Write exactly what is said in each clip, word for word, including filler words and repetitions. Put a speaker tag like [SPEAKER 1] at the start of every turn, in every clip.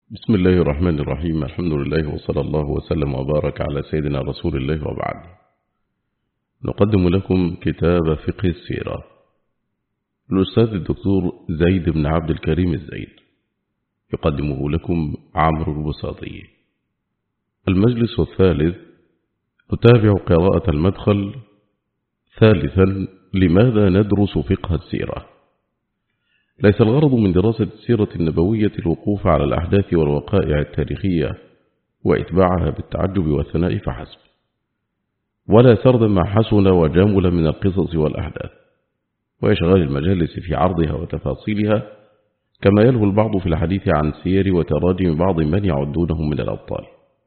[SPEAKER 1] بسم الله الرحمن الرحيم. الحمد لله وصلى الله وسلم وبارك على سيدنا رسول الله وبعد. نقدم لكم كتاب فقه السيرة الأستاذ الدكتور زيد بن عبد الكريم الزيد، يقدمه لكم عمرو البساطي. المجلس الثالث، نتابع قراءة المدخل. ثالثا، لماذا ندرس فقه السيرة؟ ليس الغرض من دراسة السيرة النبوية الوقوف على الأحداث والوقائع التاريخية وإتباعها بالتعجب والثناء فحسب، ولا سرد ما حسن وجمل من القصص والأحداث وإشغال المجالس في عرضها وتفاصيلها، كما يلهو البعض في الحديث عن سير وتراجم بعض من يعدونهم من الأبطال.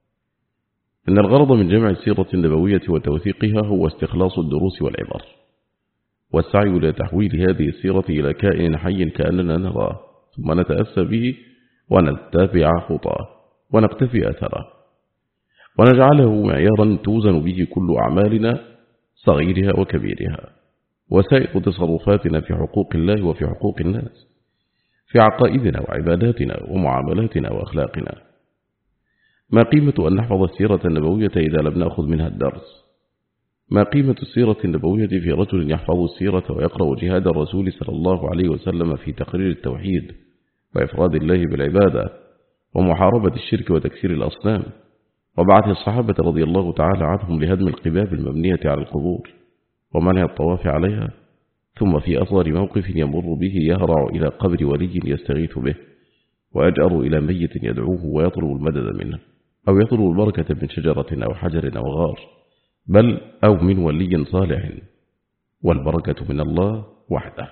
[SPEAKER 1] إن الغرض من جمع السيرة النبوية وتوثيقها هو استخلاص الدروس والعبر، والسعي إلى تحويل هذه السيرة إلى كائن حي كأننا نراه، ثم نتأسى به ونتبع خطاه ونقتفي أثره، ونجعله معيارا توزن به كل أعمالنا صغيرها وكبيرها، وسائر تصرفاتنا في حقوق الله وفي حقوق الناس، في عقائدنا وعباداتنا ومعاملاتنا وأخلاقنا. ما قيمة أن نحفظ السيرة النبوية إذا لم نأخذ منها الدرس؟ ما قيمة السيرة النبوية في رجل يحفظ السيرة ويقرأ جهاد الرسول صلى الله عليه وسلم في تقرير التوحيد وإفراد الله بالعبادة ومحاربة الشرك وتكسير الأصنام وبعث الصحابة رضي الله تعالى عنهم لهدم القباب المبنية على القبور ومنع الطواف عليها، ثم في أصغر موقف يمر به يهرع إلى قبر ولي يستغيث به ويجأر إلى ميت يدعوه ويطلب المدد منه، أو يطلب البركة من شجرة أو حجر أو غار، بل أو من ولي صالح، والبركة من الله وحده.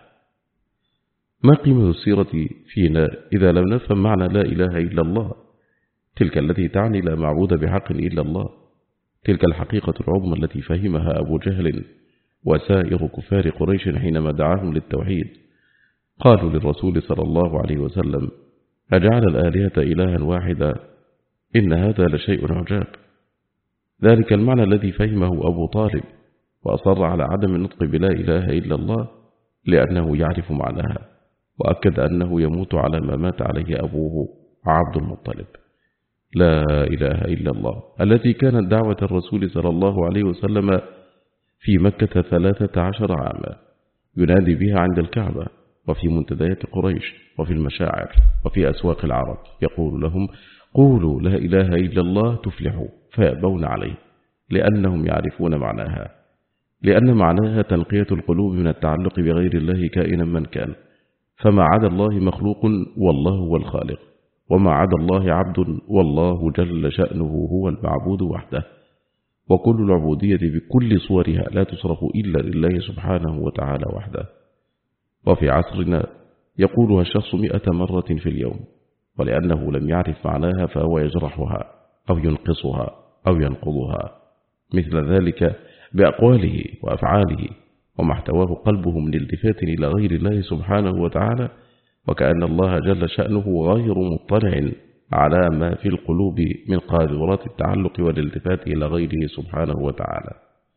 [SPEAKER 1] ما قيمة السيرة فينا إذا لم نفهم معنى لا إله إلا الله، تلك التي تعني لا معبود بحق إلا الله، تلك الحقيقة العظمى التي فهمها أبو جهل وسائر كفار قريش حينما دعاهم للتوحيد. قالوا للرسول صلى الله عليه وسلم: أجعل الآلهة إلها واحدا إن هذا لشيء عجاب. ذلك المعنى الذي فهمه أبو طالب وأصر على عدم النطق بلا إله إلا الله لأنه يعرف معناها، وأكد أنه يموت على ما مات عليه أبوه عبد المطلب. لا إله إلا الله التي كانت دعوة الرسول صلى الله عليه وسلم في مكة ثلاثة عشر عاما، ينادي بها عند الكعبة وفي منتديات قريش وفي المشاعر وفي أسواق العرب، يقول لهم: قولوا لا إله إلا الله تفلحوا، فيأبون عليه لأنهم يعرفون معناها، لأن معناها تنقية القلوب من التعلق بغير الله كائنا من كان، فما عدا الله مخلوق والله هو الخالق، وما عدا الله عبد والله جل شأنه هو المعبود وحده، وكل العبودية بكل صورها لا تصرف إلا لله سبحانه وتعالى وحده. وفي عصرنا يقولها الشخص مئة مرة في اليوم، ولأنه لم يعرف معناها فهو يجرحها أو ينقصها أو ينقضها، مثل ذلك بأقواله وأفعاله وما احتواه قلبه من التفات إلى غير الله سبحانه وتعالى، وكأن الله جل شأنه غير مطلع على ما في القلوب من قاذورات التعلق والالتفات إلى غيره سبحانه وتعالى.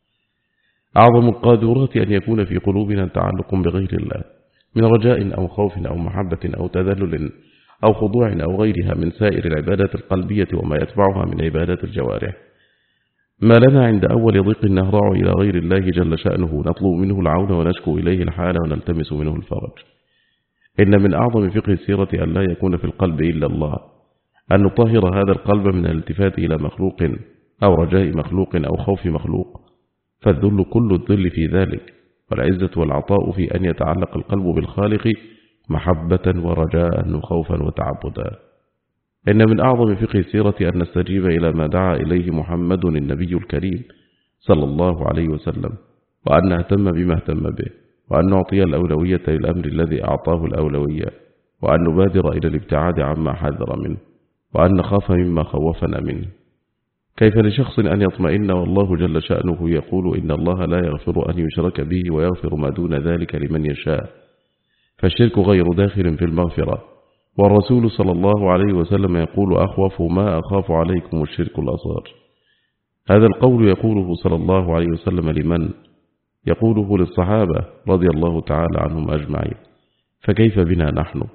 [SPEAKER 1] أعظم القاذورات أن يكون في قلوبنا تعلق بغير الله من رجاء أو خوف أو محبة أو تذلل أو خضوع أو غيرها من سائر العبادات القلبية وما يتبعها من عبادات الجوارح. ما لنا عند أول ضيق نهرع إلى غير الله جل شأنه، نطلب منه العون ونشكو إليه الحال ونلتمس منه الفرج. إن من أعظم فقه السيرة أن لا يكون في القلب إلا الله، أن نطهر هذا القلب من الالتفات إلى مخلوق أو رجاء مخلوق أو خوف مخلوق، فالذل كل الذل في ذلك، والعزة والعطاء في أن يتعلق القلب بالخالق محبة ورجاء وخوفا وتعبدا. إن من أعظم فقه السيرة أن نستجيب إلى ما دعا إليه محمد النبي الكريم صلى الله عليه وسلم، وأن نهتم بما اهتم به، وأن نعطي الأولوية للأمر الذي أعطاه الأولوية، وأن نبادر إلى الابتعاد عما حذر منه، وأن نخاف مما خوفنا منه. كيف لشخص أن يطمئن والله جل شأنه يقول: إن الله لا يغفر أن يشرك به ويغفر ما دون ذلك لمن يشاء، فالشرك غير داخل في المغفرة. والرسول صلى الله عليه وسلم يقول: أخوف ما أخاف عليكم الشرك الأصغر. هذا القول يقوله صلى الله عليه وسلم لمن؟ يقوله للصحابة رضي الله تعالى عنهم أجمعين، فكيف بنا نحن؟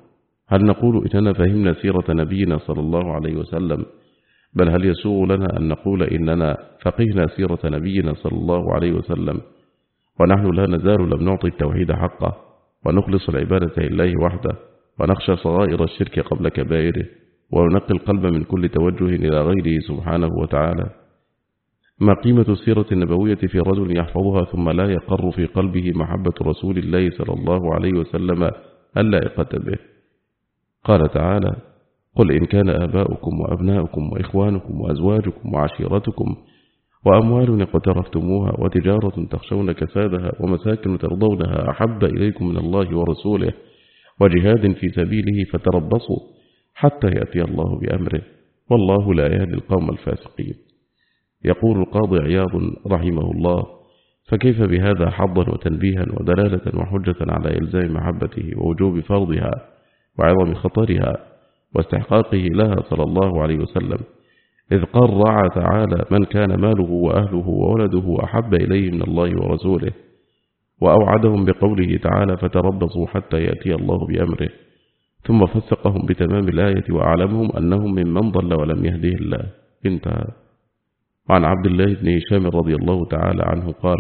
[SPEAKER 1] هل نقول إننا فهمنا سيرة نبينا صلى الله عليه وسلم؟ بل هل يسوغ لنا أن نقول إننا فقهنا سيرة نبينا صلى الله عليه وسلم ونحن لا نزال لم نعطي التوحيد حقه ونخلص العبادة لله وحده ونخشى صغائر الشرك قبل كبائره وننقي القلب من كل توجه إلى غيره سبحانه وتعالى؟ ما قيمة السيرة النبوية في رجل يحفظها ثم لا يقر في قلبه محبة رسول الله صلى الله عليه وسلم اللائقة به؟ قال تعالى: قل إن كان آباؤكم وأبناؤكم وإخوانكم وأزواجكم وعشيرتكم وأموال اقترفتموها وتجارة تخشون كسادها ومساكن ترضونها أحب إليكم من الله ورسوله وجهاد في سبيله فتربصوا حتى يأتي الله بأمره والله لا يهدي القوم الفاسقين. يقول القاضي عياض رحمه الله: فكيف بهذا حظا وتنبيها ودلالة وحجة على إلزام محبته ووجوب فرضها وعظم خطرها واستحقاقه لها صلى الله عليه وسلم، إذ قرع تعالى من كان ماله وأهله وولده أحب إليه من الله ورسوله، وأوعدهم بقوله تعالى: فتربصوا حتى يأتي الله بأمره، ثم فسقهم بتمام الآية وأعلمهم أنهم ممن ضل ولم يهده الله. انتهى. وعن عبد الله بن هشام رضي الله تعالى عنه قال: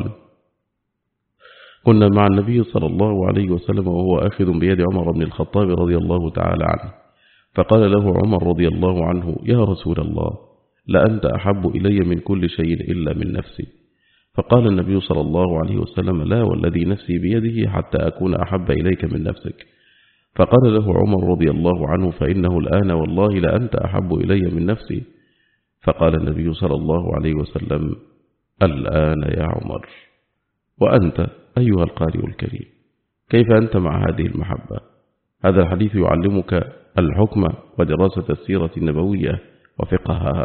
[SPEAKER 1] كنا مع النبي صلى الله عليه وسلم وهو آخذ بيد عمر بن الخطاب رضي الله تعالى عنه، فقال له عمر رضي الله عنه: يا رسول الله، لأنت أحب إلي من كل شيء إلا من نفسي. فقال النبي صلى الله عليه وسلم: لا والذي نفسي بيده حتى أكون أحب إليك من نفسك. فقال له عمر رضي الله عنه: فإنه الآن والله لأنت أحب إلي من نفسي. فقال النبي صلى الله عليه وسلم: الآن يا عمر. وأنت أيها القارئ الكريم، كيف أنت مع هذه المحبة؟ هذا الحديث يعلمك الحكم ودراسة السيرة النبوية وفقهها.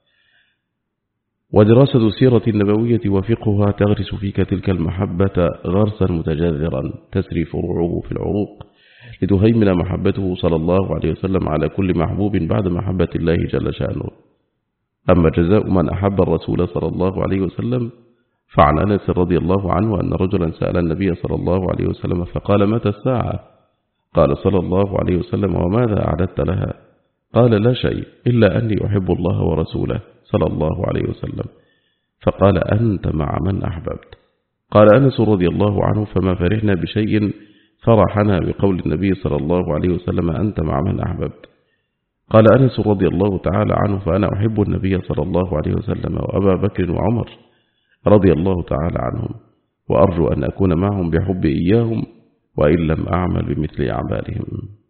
[SPEAKER 1] ودراسة السيرة النبوية وفقهها تغرس فيك تلك المحبة غرسا متجذرا تسري فروعه في العروق لتهيمن محبته صلى الله عليه وسلم على كل محبوب بعد محبة الله جل شأنه. أما جزاء من أحب الرسول صلى الله عليه وسلم فعن أنس رضي الله عنه أن رجلا سأل النبي صلى الله عليه وسلم فقال: متى الساعة؟ قال صلى الله عليه وسلم: وماذا أعددت لها؟ قال: لا شيء إلا أني أحب الله ورسوله صلى الله عليه وسلم. فقال: أنت مع من أحببت. قال أنس رضي الله عنه: فما فرحنا بشيء فرحنا بقول النبي صلى الله عليه وسلم: أنت مع من أحببت. قال أنس رضي الله تعالى عنه: فأنا أحب النبي صلى الله عليه وسلم وأبا بكر وعمر رضي الله تعالى عنهم، وأرجو أن أكون معهم بحب إياهم وإن لم أعمل بمثل أعمالهم.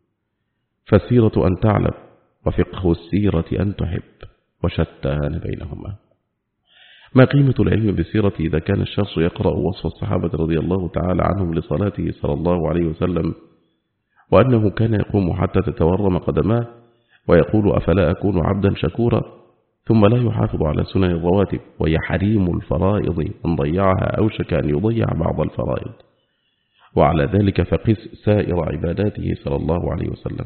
[SPEAKER 1] فالسيرة أن تعلم، وفقه السيرة أن تحب، وشتان بينهما. ما قيمة العلم بالسيرة إذا كان الشخص يقرأ وصف الصحابة رضي الله تعالى عنهم لصلاته صلى الله عليه وسلم، وأنه كان يقوم حتى تتورم قدماه ويقول: أفلا أكون عبدا شكورا، ثم لا يحافظ على سنن الرواتب وهي حريم الفرائض، من ضيعها أوشك أن يضيع بعض الفرائض. وعلى ذلك فقس سائر عباداته صلى الله عليه وسلم.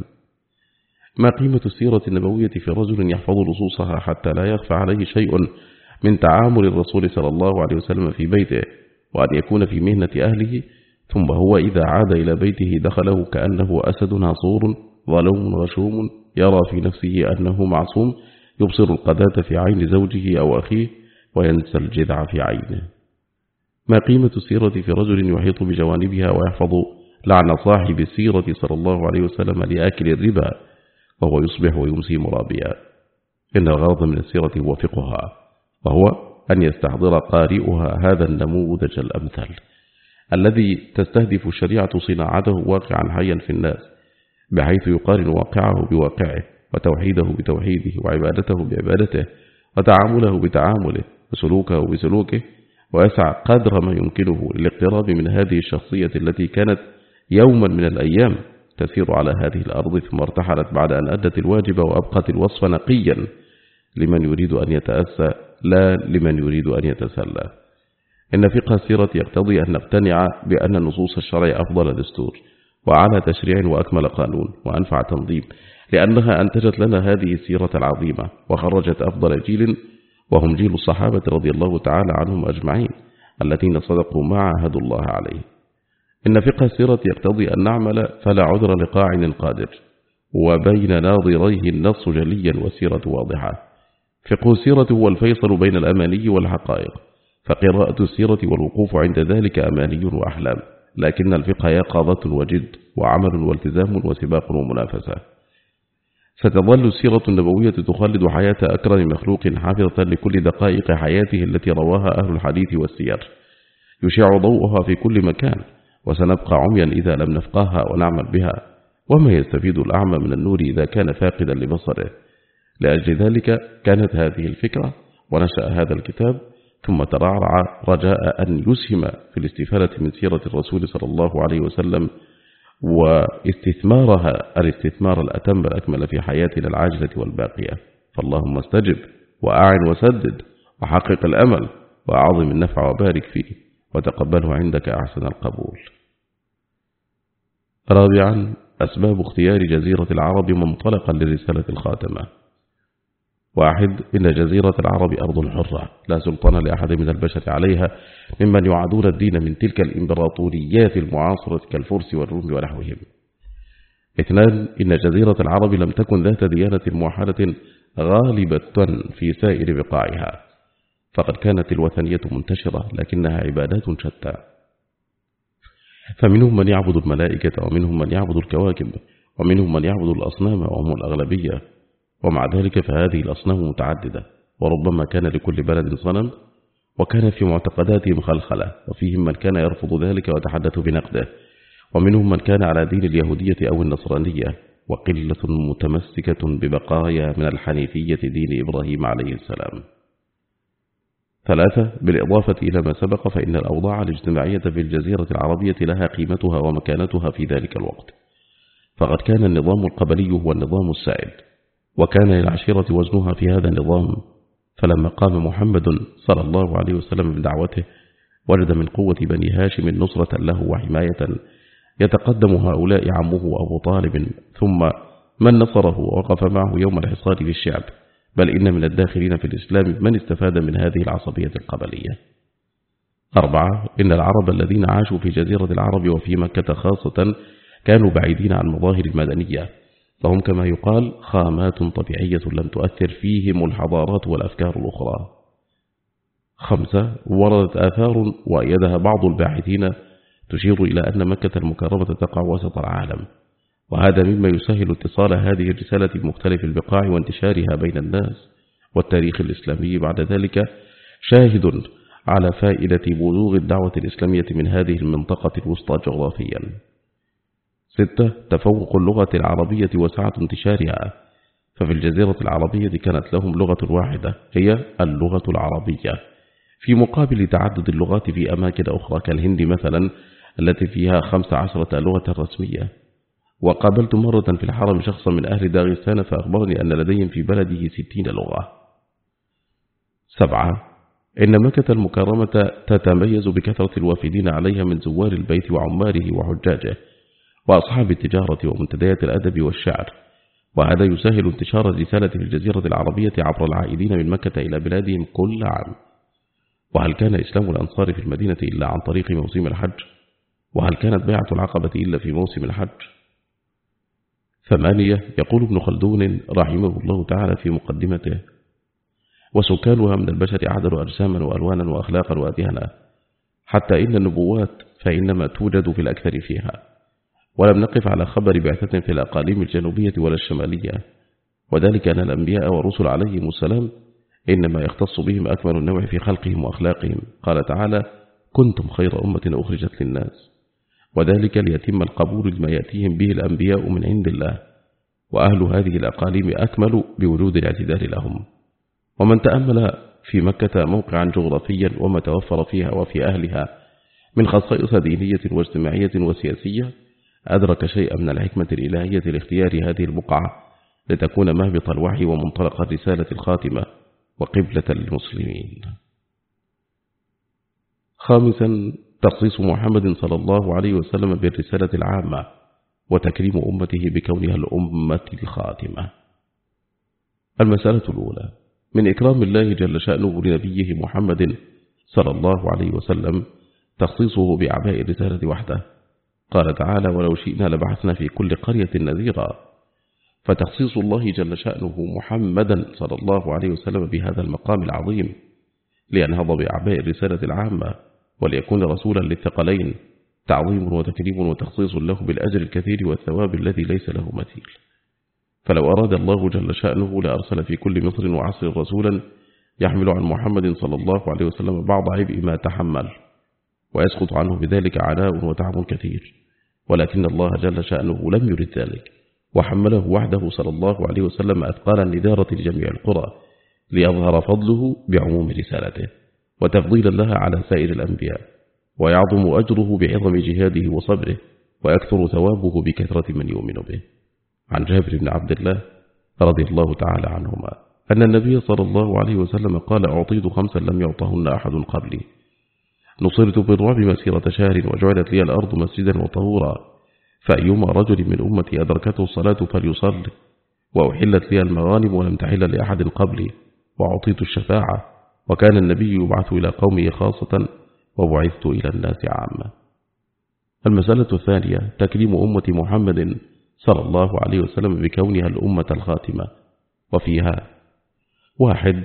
[SPEAKER 1] ما قيمة السيرة النبوية في رجل يحفظ نصوصها حتى لا يخفى عليه شيء من تعامل الرسول صلى الله عليه وسلم في بيته، وأن يكون في مهنة أهله، ثم هو إذا عاد إلى بيته دخله كأنه أسد ناصور ظلوم غشوم يرى في نفسه أنه معصوم، يبصر القذاة في عين زوجه أو أخيه وينسى الجذع في عينه. ما قيمة السيرة في رجل يحيط بجوانبها ويحفظ لعن صاحب السيرة صلى الله عليه وسلم لآكل الربا وهو يصبح ويمسي مرابيا؟ إن الغرض من السيرة هو فقهها، وهو أن يستحضر قارئها هذا النموذج الأمثل الذي تستهدف الشريعة صناعته واقعا حيا في الناس، بحيث يقارن واقعه بواقعه، وتوحيده بتوحيده، وعبادته بعبادته، وتعامله بتعامله، وسلوكه بسلوكه، ويسعى قدر ما يمكنه للاقتراب من هذه الشخصية التي كانت يوما من الأيام تسير على هذه الأرض، ثم ارتحلت بعد أن أدت الواجب وأبقت الوصف نقيا لمن يريد أن يتأسى لا لمن يريد أن يتسلى. إن فقه السيرة يقتضي أن نقتنع بأن نصوص الشرع أفضل دستور وأعلى تشريع وأكمل قانون وأنفع تنظيم، لأنها أنتجت لنا هذه السيرة العظيمة وخرجت أفضل جيل، وهم جيل الصحابة رضي الله تعالى عنهم أجمعين الذين صدقوا ما عاهدوا الله عليه. إن فقه السيرة يقتضي أن نعمل فلا عذر لقاعن قادر، وبين ناظريه النص جليا والسيرة واضحة. فقه السيرة هو الفيصل بين الأماني والحقائق، فقراءة السيرة والوقوف عند ذلك أماني وأحلام، لكن الفقه يقظة وجد وعمل والتزام وسباق ومنافسة. ستظل السيرة النبوية تخلد حياة أكرم مخلوق حافظة لكل دقائق حياته التي رواها أهل الحديث والسير، يشع ضوءها في كل مكان، وسنبقى عميا إذا لم نفقهها ونعمل بها، وما يستفيد الأعمى من النور إذا كان فاقدا لبصره. لأجل ذلك كانت هذه الفكرة ونشأ هذا الكتاب، ثم ترعرع رجاء أن يسهم في الاستفادة من سيرة الرسول صلى الله عليه وسلم واستثمارها الاستثمار الأتم الأكمل في حياتنا العاجلة والباقية. فاللهم استجب وأعن وسدد وحقق الأمل وأعظم النفع وبارك فيه، وتقبله عندك أحسن القبول. رابعا، أسباب اختيار جزيرة العرب منطلقا للرسالة الخاتمة. واحد، إن جزيرة العرب أرض حرة لا سلطان لأحد من البشر عليها ممن يعادون الدين من تلك الإمبراطوريات المعاصرة كالفرس والروم ونحوهم. اثنان، إن جزيرة العرب لم تكن ذات ديانة موحدة غالبة في سائر بقاعها، فقد كانت الوثنية منتشرة لكنها عبادات شتى، فمنهم من يعبد الملائكة ومنهم من يعبد الكواكب ومنهم من يعبد الأصنام وهم الأغلبية، ومع ذلك فهذه الأصنام متعددة، وربما كان لكل بلد صنم، وكان في معتقداتهم خلخلة، وفيهم من كان يرفض ذلك وتحدث بنقده، ومنهم من كان على دين اليهودية أو النصرانية، وقلة متمسكة ببقايا من الحنيفية دين إبراهيم عليه السلام. ثلاثة، بالإضافة إلى ما سبق فإن الأوضاع الاجتماعية في الجزيرة العربية لها قيمتها ومكانتها في ذلك الوقت، فقد كان النظام القبلي هو النظام السائد، وكان للعشيرة وزنها في هذا النظام، فلما قام محمد صلى الله عليه وسلم بدعوته وجد من قوة بني هاشم نصرة له وحماية، يتقدم هؤلاء عمه أبو طالب، ثم من نصره ووقف معه يوم الحصار في الشعب، بل إن من الداخلين في الإسلام من استفاد من هذه العصبية القبلية. أربعة، إن العرب الذين عاشوا في جزيرة العرب وفي مكة خاصة كانوا بعيدين عن مظاهر المدنية، فهم كما يقال خامات طبيعية لم تؤثر فيهم الحضارات والأفكار الأخرى. خمسة، وردت آثار وأيدها بعض الباحثين تشير إلى أن مكة المكرمة تقع وسط العالم، وهذا مما يسهل اتصال هذه الرسالة بمختلف البقاع وانتشارها بين الناس، والتاريخ الإسلامي بعد ذلك شاهد على فائدة بلوغ الدعوة الإسلامية من هذه المنطقة الوسطى جغرافيا. ستة، تفوق اللغة العربية وسعة انتشارها، ففي الجزيرة العربية كانت لهم لغة واحدة هي اللغة العربية، في مقابل تعدد اللغات في أماكن أخرى كالهند مثلا التي فيها خمس عشرة لغة رسمية. وقابلت مرة في الحرم شخصا من أهل داغستان فأخبرني أن لديهم في بلده ستين لغة. سبعة، إن مكة المكرمة تتميز بكثرة الوافدين عليها من زوار البيت وعماره وحجاجه وأصحاب التجارة ومنتديات الأدب والشعر، وهذا يسهل انتشار الرسالة في الجزيرة العربية عبر العائدين من مكة إلى بلادهم كل عام. وهل كان إسلام الأنصار في المدينة إلا عن طريق موسم الحج؟ وهل كانت بيعة العقبة إلا في موسم الحج؟ ثمانية، يقول ابن خلدون رحمه الله تعالى في مقدمته: وسكانها من البشر أعدل أجساما وألوانا وأخلاقا وأديانا، حتى إن النبوات فإنما توجد في الأكثر فيها، ولم نقف على خبر بعثة في الأقاليم الجنوبية ولا الشمالية، وذلك أن الأنبياء والرسل عليهم السلام إنما يختص بهم أكمل النوع في خلقهم وأخلاقهم. قال تعالى: كنتم خير أمة أخرجت للناس، وذلك ليتم القبول لما يأتيهم به الأنبياء من عند الله، وأهل هذه الأقاليم أكمل بوجود الاعتدال لهم. ومن تأمل في مكة موقعا جغرافيا وما توفر فيها وفي أهلها من خصائص دينية واجتماعية وسياسية أدرك شيئا من الحكمة الإلهية لاختيار هذه البقعة لتكون مهبط الوحي ومنطلق الرسالة الخاتمة وقبلة للمسلمين. خامسا، تخصيص محمد صلى الله عليه وسلم بالرسالة العامة وتكريم أمته بكونها الأمة الخاتمة. المسألة الأولى، من إكرام الله جل شأنه لنبيه محمد صلى الله عليه وسلم تخصيصه بأعباء الرسالة وحده. قال تعالى: ولو شئنا لبعثنا في كل قرية نذيرا. فتخصيص الله جل شأنه محمدا صلى الله عليه وسلم بهذا المقام العظيم لينهض بأعباء الرسالة العامة وليكون رسولا للثقلين، تعظيم وتكريم وتخصيص له بالأجر الكثير والثواب الذي ليس له مثيل. فلو أراد الله جل شأنه لأرسل في كل مصر وعصر رسولا يحمل عن محمد صلى الله عليه وسلم بعض عبء ما تحمل، ويسقط عنه بذلك عناء وتعب كثير، ولكن الله جل شأنه لم يرد ذلك، وحمله وحده صلى الله عليه وسلم أثقال الندارة لجميع القرى ليظهر فضله بعموم رسالته وتفضيلا لها على سائر الأنبياء، ويعظم أجره بعظم جهاده وصبره، ويكثر ثوابه بكثرة من يؤمن به. عن جابر بن عبد الله رضي الله تعالى عنهما أن النبي صلى الله عليه وسلم قال: أعطيت خمسا لم يعطهن أحد قبلي، نصرت بالرعب مسيرة شهر، وجعلت لي الأرض مسجدا وطهورا، فأيما رجل من أمتي أدركته الصلاة فليصل، وأحلت لي المغانم ولم تحل لأحد قبلي، وأعطيت الشفاعة، وكان النبي يبعث إلى قومه خاصة وبعثت إلى الناس عامة. المسألة الثانية تكريم أمة محمد صلى الله عليه وسلم بكونها الأمة الخاتمة، وفيها: واحد،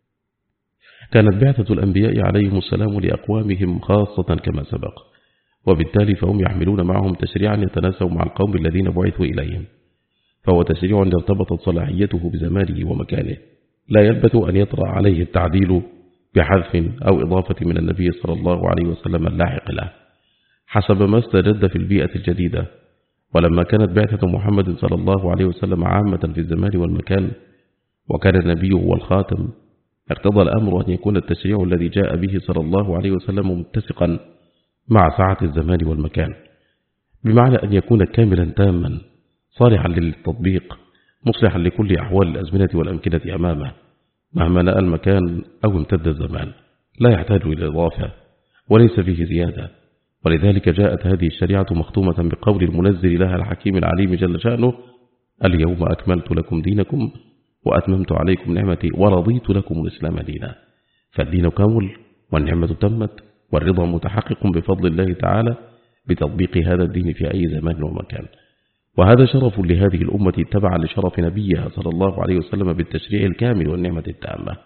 [SPEAKER 1] كانت بعثة الأنبياء عليهم السلام لأقوامهم خاصة كما سبق، وبالتالي فهم يحملون معهم تشريعا يتناسب مع القوم الذين بعثوا إليهم، فهو تشريع ارتبطت صلاحيته بزمانه ومكانه، لا يلبث أن يطرأ عليه التعديل بحذف أو إضافة من النبي صلى الله عليه وسلم اللاحق له حسب ما استجد في البيئة الجديدة. ولما كانت بعثة محمد صلى الله عليه وسلم عامة في الزمان والمكان، وكان النبي هو الخاتم، اقتضى الأمر أن يكون التشريع الذي جاء به صلى الله عليه وسلم متسقا مع سعة الزمان والمكان، بمعنى أن يكون كاملا تاما صالحا للتطبيق مصلحا لكل أحوال الأزمنة والأمكنة أمامه مهما نأى المكان أو امتد الزمان، لا يحتاج إلى إضافة وليس فيه زيادة. ولذلك جاءت هذه الشريعة مختومة بقول المنزل لها الحكيم العليم جل شأنه: اليوم أكملت لكم دينكم وأتممت عليكم نعمتي ورضيت لكم الإسلام دينا. فالدين كامل والنعمة تمت والرضا متحقق بفضل الله تعالى بتطبيق هذا الدين في أي زمان ومكان، وهذا شرف لهذه الأمة اتبعا لشرف نبيها صلى الله عليه وسلم بالتشريع الكامل والنعمة التامة.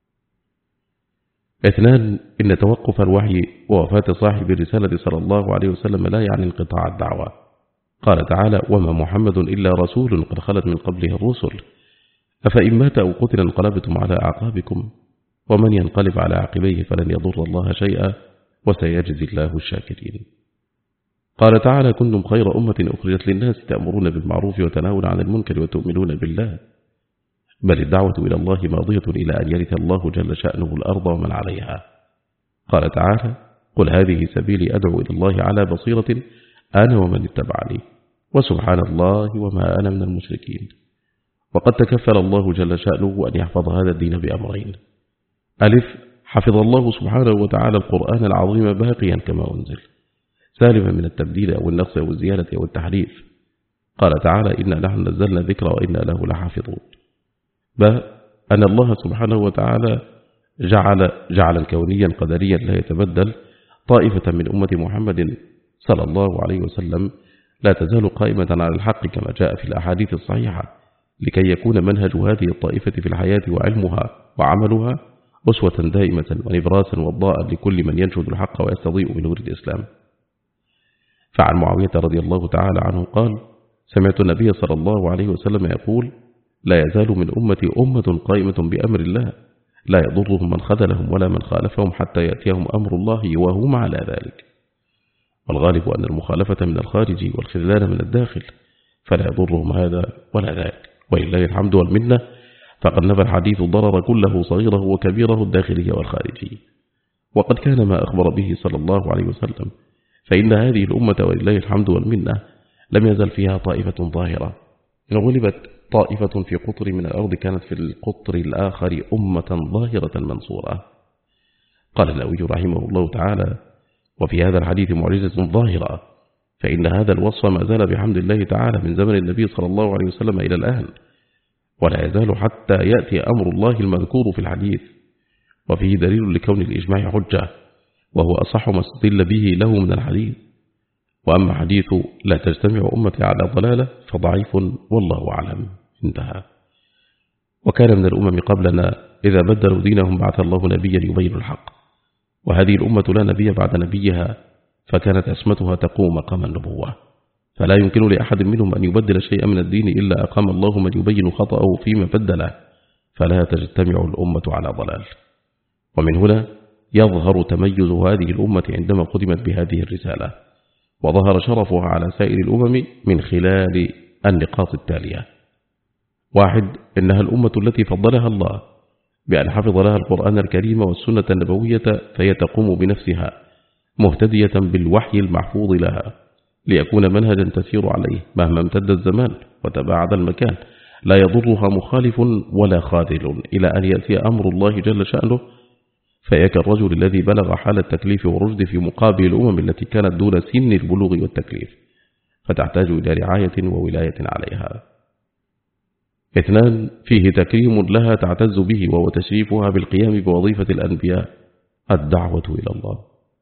[SPEAKER 1] اثنان، إن توقف الوحي ووفاة صاحب الرسالة صلى الله عليه وسلم لا يعني انقطاع الدعوة. قال تعالى: وما محمد إلا رسول قد خلت من قبله الرسل أفإن مات أو قتل انقلبتم على أعقابكم ومن ينقلب على عقبيه فلن يضر الله شيئا وسيجزي الله الشاكرين. قال تعالى: كنتم خير أمة أخرجت للناس تأمرون بالمعروف وتنهون عن المنكر وتؤمنون بالله. بل الدعوة إلى الله ماضية إلى أن يرث الله جل شأنه الأرض ومن عليها. قال تعالى: قل هذه سبيلي أدعو إلى الله على بصيرة أنا ومن اتبعني وسبحان الله وما أنا من المشركين. وقد تكفل الله جل شأنه أن يحفظ هذا الدين بأمرين: ألف، حفظ الله سبحانه وتعالى القرآن العظيم باقيا كما أنزل سالما من التبديل أو النقص أو الزيادة أو التحريف. قال تعالى: إنا نحن نزلنا الذكر وإنا له لحافظون. ب، أن الله سبحانه وتعالى جعل جعلا كونيا قدريا لا يتبدل طائفة من أمة محمد صلى الله عليه وسلم لا تزال قائمة على الحق كما جاء في الأحاديث الصحيحة، لكي يكون منهج هذه الطائفة في الحياة وعلمها وعملها أسوة دائمة ونبراسا وضاء لكل من ينشد الحق ويستضيء بنور الإسلام. فعن معاوية رضي الله تعالى عنه قال: سمعت النبي صلى الله عليه وسلم يقول: لا يزال من أمتي أمة قائمة بأمر الله لا يضرهم من خذلهم ولا من خالفهم حتى يأتيهم أمر الله وهم على ذلك. والغالب أن المخالفة من الخارج والخذلان من الداخل، فلا يضرهم هذا ولا ذاك، ولله الحمد والمنة، فقد نفى الحديث الضرر كله صغيره وكبيره الداخلي والخارجي. وقد كان ما أخبر به صلى الله عليه وسلم، فإن هذه الأمة ولله الحمد والمنة لم يزل فيها طائفة ظاهرة، إن غلبت طائفة في قطر من الأرض كانت في القطر الآخر أمة ظاهرة منصورة. قال النووي رحمه الله تعالى: وفي هذا الحديث معجزة ظاهرة، فإن هذا الوصف ما زال بحمد الله تعالى من زمن النبي صلى الله عليه وسلم إلى الآن، ولا يزال حتى يأتي أمر الله المذكور في الحديث. وفيه دليل لكون الإجماع حجة، وهو أصح ما استدل به له من الحديث. وأما حديث لا تجتمع أمتي على ضلالة فضعيف والله أعلم. انتهى. وكان من الأمم قبلنا إذا بدلوا دينهم بعث الله نبيا يبين الحق، وهذه الأمة لا نبي بعد نبيها، فكانت عصمتها تقوم مقام النبوة، فلا يمكن لأحد منهم أن يبدل شيئا من الدين إلا أقام الله من يبين خطأه فيما بدله، فلا تجتمع الأمة على ضلال. ومن هنا يظهر تميز هذه الأمة عندما قدمت بهذه الرسالة، وظهر شرفها على سائر الأمم من خلال النقاط التالية: واحد، إنها الأمة التي فضلها الله بأن حفظ لها القرآن الكريم والسنة النبوية، فهي تقوم بنفسها مهتدية بالوحي المحفوظ لها ليكون منهجا تسير عليه مهما امتد الزمان وتباعد المكان، لا يضرها مخالف ولا خاذل إلى أن يأتي أمر الله جل شأنه، فهي كالرجل الذي بلغ حال التكليف والرشد في مقابل الأمم التي كانت دون سن البلوغ والتكليف، فتحتاج إلى رعاية وولاية عليها. اثنان، فيه تكريم لها تعتز به وهو تشريفها بالقيام بوظيفة الأنبياء، الدعوة إلى الله.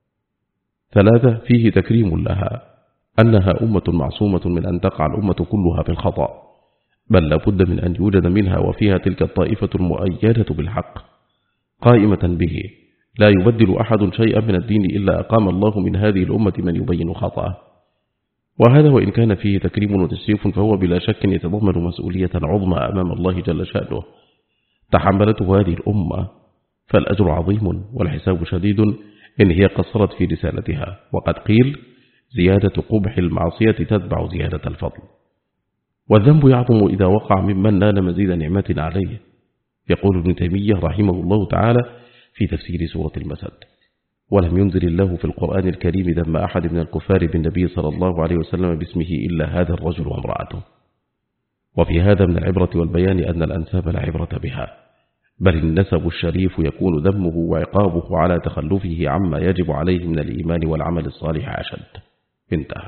[SPEAKER 1] ثلاثة، فيه تكريم لها أنها أمة معصومة من أن تقع الأمة كلها في الخطأ، بل لابد من أن يوجد منها وفيها تلك الطائفة المؤيدة بالحق قائمة به، لا يبدل أحد شيئا من الدين إلا أقام الله من هذه الأمة من يبين خطأه. وهذا وإن كان فيه تكريم وتشريف فهو بلا شك يتضمن مسؤولية عظمى أمام الله جل شأنه تحملته هذه الأمة، فالأجر عظيم والحساب شديد إن هي قصرت في رسالتها. وقد قيل: زيادة قبح المعصية تتبع زيادة الفضل. والذنب يعظم إذا وقع ممن نال مزيد نعمة عليه. يقول ابن تيمية رحمه الله تعالى في تفسير سورة المسد: ولم ينزل الله في القرآن الكريم ذم أحد من الكفار بالنبي صلى الله عليه وسلم باسمه إلا هذا الرجل وامرأته. وفي هذا من العبرة والبيان أن الأنساب لا عبرة بها، بل النسب الشريف يكون ذمه وعقابه على تخلفه عما يجب عليه من الإيمان والعمل الصالح أشد. انتهى.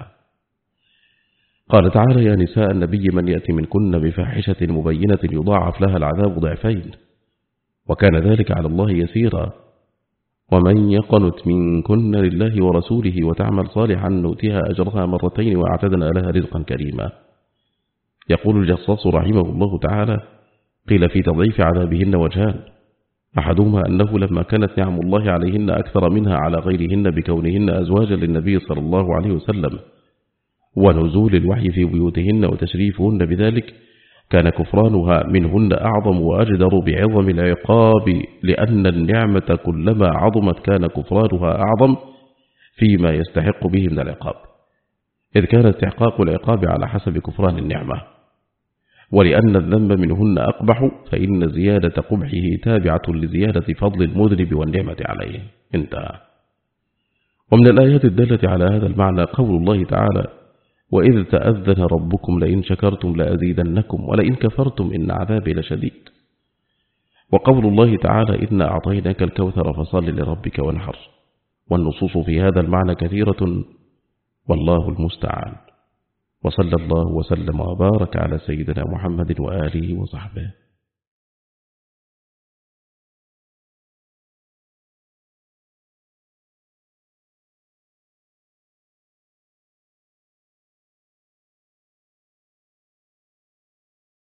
[SPEAKER 1] قال تعالى: يا نساء النبي من يأتي منكن بفاحشة مبينة يضاعف لها العذاب ضعفين وكان ذلك على الله يسيرا، ومن يقنت منكن لله ورسوله وتعمل صالحا نؤتها أجرها مرتين وأعتدنا لها رزقا كريما. يقول الجصاص رحمه الله تعالى: قيل في تضعيف عذابهن وجهان: أحدهما أنه لما كانت نعم الله عليهن أكثر منها على غيرهن بكونهن أزواجا للنبي صلى الله عليه وسلم ونزول الوحي في بيوتهن وتشريفهن بذلك، كان كفرانها منهن أعظم وأجدر بعظم العقاب، لأن النعمة كلما عظمت كان كفرانها أعظم فيما يستحق به من العقاب، إذ كان استحقاق العقاب على حسب كفران النعمة. ولأن الذنب منهن أقبح فإن زيادة قبحه تابعة لزيادة فضل المذنب والنعمة عليه. انتهى. ومن الآيات الدالة على هذا المعنى قول الله تعالى: وإذ تأذن ربكم لئن شكرتم لأزيدنكم ولئن كفرتم إن عذابي لشديد. وقول الله تعالى: إنا أعطيناك الكوثر فصل لربك وانحر. والنصوص في هذا المعنى كثيرة والله المستعان. وصلى الله وسلم وبارك على سيدنا محمد وآله وصحبه.